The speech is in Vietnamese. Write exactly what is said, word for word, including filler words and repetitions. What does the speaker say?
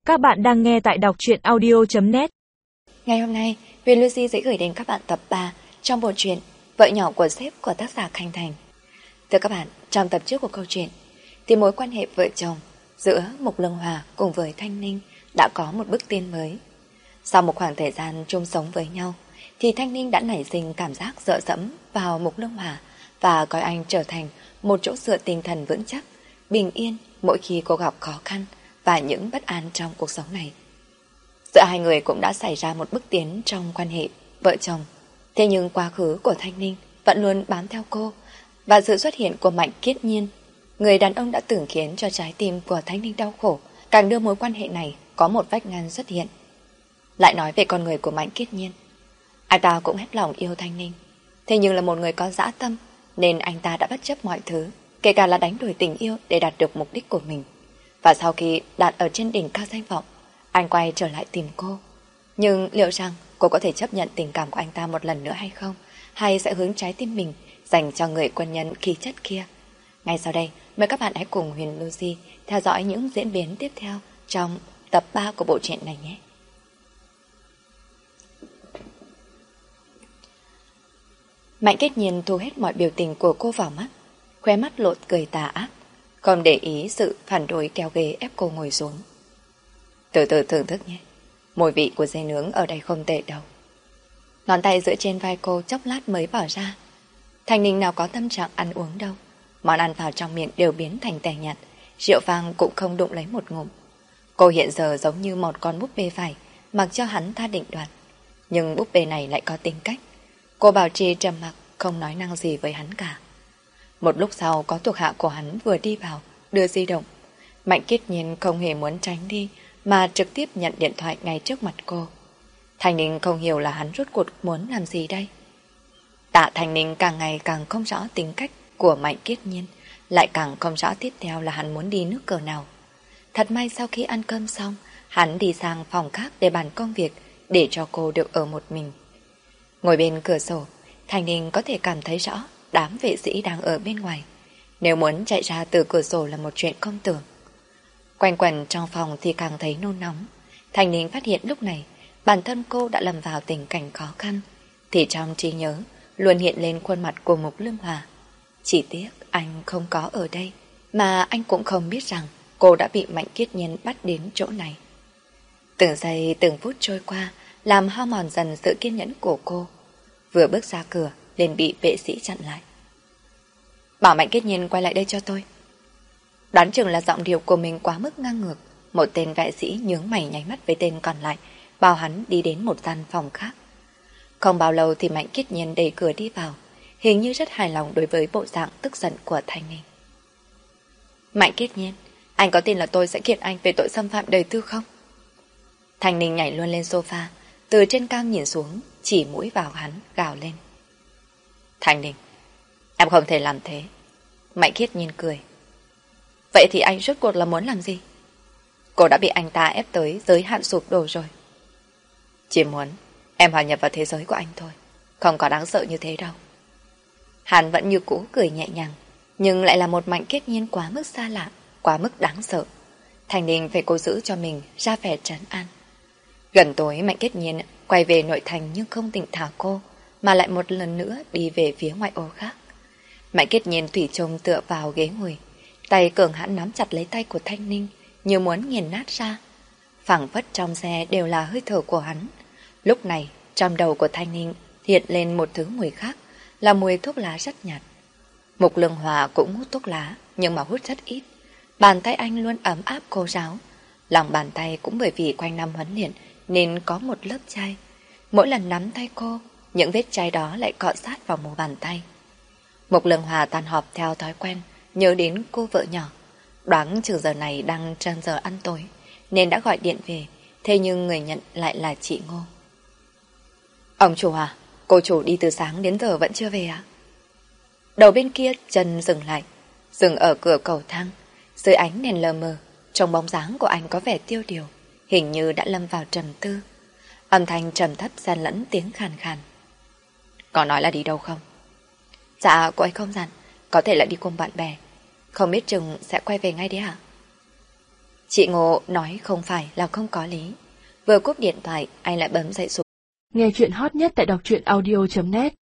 Các bạn đang nghe tại đọc truyện audio chấm net. Ngày hôm nay, Huyền Lucy sẽ gửi đến các bạn tập ba trong bộ truyện Vợ nhỏ của sếp của tác giả Khanh Thành. Thưa các bạn, trong tập trước của câu chuyện thì mối quan hệ vợ chồng giữa Mục Lương Hòa cùng với Thanh Ninh đã có một bước tiến mới. Sau một khoảng thời gian chung sống với nhau thì Thanh Ninh đã nảy sinh cảm giác dựa dẫm vào Mục Lương Hòa và coi anh trở thành một chỗ dựa tinh thần vững chắc, bình yên mỗi khi cô gặp khó khăn và những bất an trong cuộc sống này. Giữa hai người cũng đã xảy ra một bước tiến trong quan hệ vợ chồng. Thế nhưng quá khứ của Thanh Ninh vẫn luôn bám theo cô, và sự xuất hiện của Mạnh Kiết Nhiên, người đàn ông đã từng khiến cho trái tim của Thanh Ninh đau khổ, càng đưa mối quan hệ này có một vách ngăn xuất hiện. Lại nói về con người của Mạnh Kiết Nhiên, anh ta cũng hết lòng yêu Thanh Ninh, thế nhưng là một người có dã tâm, nên anh ta đã bất chấp mọi thứ, kể cả là đánh đuổi tình yêu để đạt được mục đích của mình. Và sau khi đạt ở trên đỉnh cao danh vọng, anh quay trở lại tìm cô. Nhưng liệu rằng cô có thể chấp nhận tình cảm của anh ta một lần nữa hay không? Hay sẽ hướng trái tim mình dành cho người quân nhân khí chất kia? Ngay sau đây, mời các bạn hãy cùng Huyền Lucy theo dõi những diễn biến tiếp theo trong tập ba của bộ truyện này nhé. Mạnh Kiết Nhiên thu hết mọi biểu tình của cô vào mắt, khóe mắt lột cười tà ác, không để ý sự phản đối kéo ghế ép cô ngồi xuống. Từ từ thưởng thức nhé, mùi vị của dê nướng ở đây không tệ đâu. Ngón tay dựa trên vai cô chốc lát mới bỏ ra. Thanh Ninh nào có tâm trạng ăn uống đâu, món ăn vào trong miệng đều biến thành tẻ nhạt, rượu vang cũng không đụng lấy một ngụm. Cô hiện giờ giống như một con búp bê vải, mặc cho hắn ta định đoạt. Nhưng búp bê này lại có tính cách. Cô bảo trì trầm mặc, không nói năng gì với hắn cả. Một lúc sau có thuộc hạ của hắn vừa đi vào, đưa di động. Mạnh Kiết Nhiên không hề muốn tránh đi, mà trực tiếp nhận điện thoại ngay trước mặt cô. Thanh Ninh không hiểu là hắn rốt cuộc muốn làm gì đây. Tạ Thanh Ninh càng ngày càng không rõ tính cách của Mạnh Kiết Nhiên, lại càng không rõ tiếp theo là hắn muốn đi nước cờ nào. Thật may sau khi ăn cơm xong, hắn đi sang phòng khác để bàn công việc, để cho cô được ở một mình. Ngồi bên cửa sổ, Thanh Ninh có thể cảm thấy rõ đám vệ sĩ đang ở bên ngoài. Nếu muốn chạy ra từ cửa sổ là một chuyện không tưởng. Quanh quẩn trong phòng thì càng thấy nôn nóng. Thanh Ninh phát hiện lúc này bản thân cô đã lâm vào tình cảnh khó khăn, thì trong trí nhớ luôn hiện lên khuôn mặt của Mục Lương Hòa. Chỉ tiếc anh không có ở đây, mà anh cũng không biết rằng cô đã bị Mạnh Kiết Nhiên bắt đến chỗ này. Từng giây từng phút trôi qua, làm hao mòn dần sự kiên nhẫn của cô. Vừa bước ra cửa liền bị vệ sĩ chặn lại. Bảo Mạnh Kiết Nhiên quay lại đây cho tôi. Đoán chừng là giọng điệu của mình quá mức ngang ngược, một tên vệ sĩ nhướng mày nháy mắt với tên còn lại, bảo hắn đi đến một gian phòng khác. Không bao lâu thì Mạnh Kiết Nhiên đẩy cửa đi vào, hình như rất hài lòng đối với bộ dạng tức giận của Thanh Ninh. Mạnh Kiết Nhiên, anh có tin là tôi sẽ kiện anh về tội xâm phạm đời tư không? Thanh Ninh nhảy luôn lên sofa, từ trên cao nhìn xuống, chỉ mũi vào hắn, gào lên. Thanh Ninh, em không thể làm thế. Mạnh Kiết Nhiên cười. Vậy thì anh rốt cuộc là muốn làm gì? Cô đã bị anh ta ép tới giới hạn sụp đổ rồi. Chỉ muốn em hòa nhập vào thế giới của anh thôi, không có đáng sợ như thế đâu. Hắn vẫn như cũ cười nhẹ nhàng, nhưng lại là một Mạnh Kiết Nhiên quá mức xa lạ, quá mức đáng sợ. Thanh Ninh phải cố giữ cho mình ra vẻ trấn an. Gần tối Mạnh Kiết Nhiên quay về nội thành, nhưng không định thả cô, mà lại một lần nữa đi về phía ngoại ô khác. Mạnh Kiết Nhiên thủy chung tựa vào ghế ngồi, tay cường hãn nắm chặt lấy tay của Thanh Ninh, như muốn nghiền nát ra. Phảng phất trong xe đều là hơi thở của hắn. Lúc này trong đầu của Thanh Ninh hiện lên một thứ mùi khác, là mùi thuốc lá rất nhạt. Mục Lương Hòa cũng hút thuốc lá, nhưng mà hút rất ít. Bàn tay anh luôn ấm áp khô ráo, lòng bàn tay cũng bởi vì quanh năm huấn luyện nên có một lớp chai. Mỗi lần nắm tay cô, những vết chai đó lại cọ sát vào mu bàn tay. Mục Lương Hòa tan họp theo thói quen, nhớ đến cô vợ nhỏ, đoán chừng giờ này đang trong giờ ăn tối, nên đã gọi điện về. Thế nhưng người nhận lại là chị Ngô. Ông chủ à, cô chủ đi từ sáng đến giờ vẫn chưa về à? Đầu bên kia chân dừng lại, dừng ở cửa cầu thang. Dưới ánh đèn lờ mờ, trong bóng dáng của anh có vẻ tiêu điều, hình như đã lâm vào trầm tư. Âm thanh trầm thấp xen lẫn tiếng khàn khàn. Có nói là đi đâu không? Dạ, cô ấy không dặn, có thể là đi cùng bạn bè, không biết chừng sẽ quay về ngay đấy hả? Chị Ngộ nói không phải là không có lý. Vừa cúp điện thoại, anh lại bấm dậy số. Nghe chuyện hot nhất tại đọc truyện audio chấm net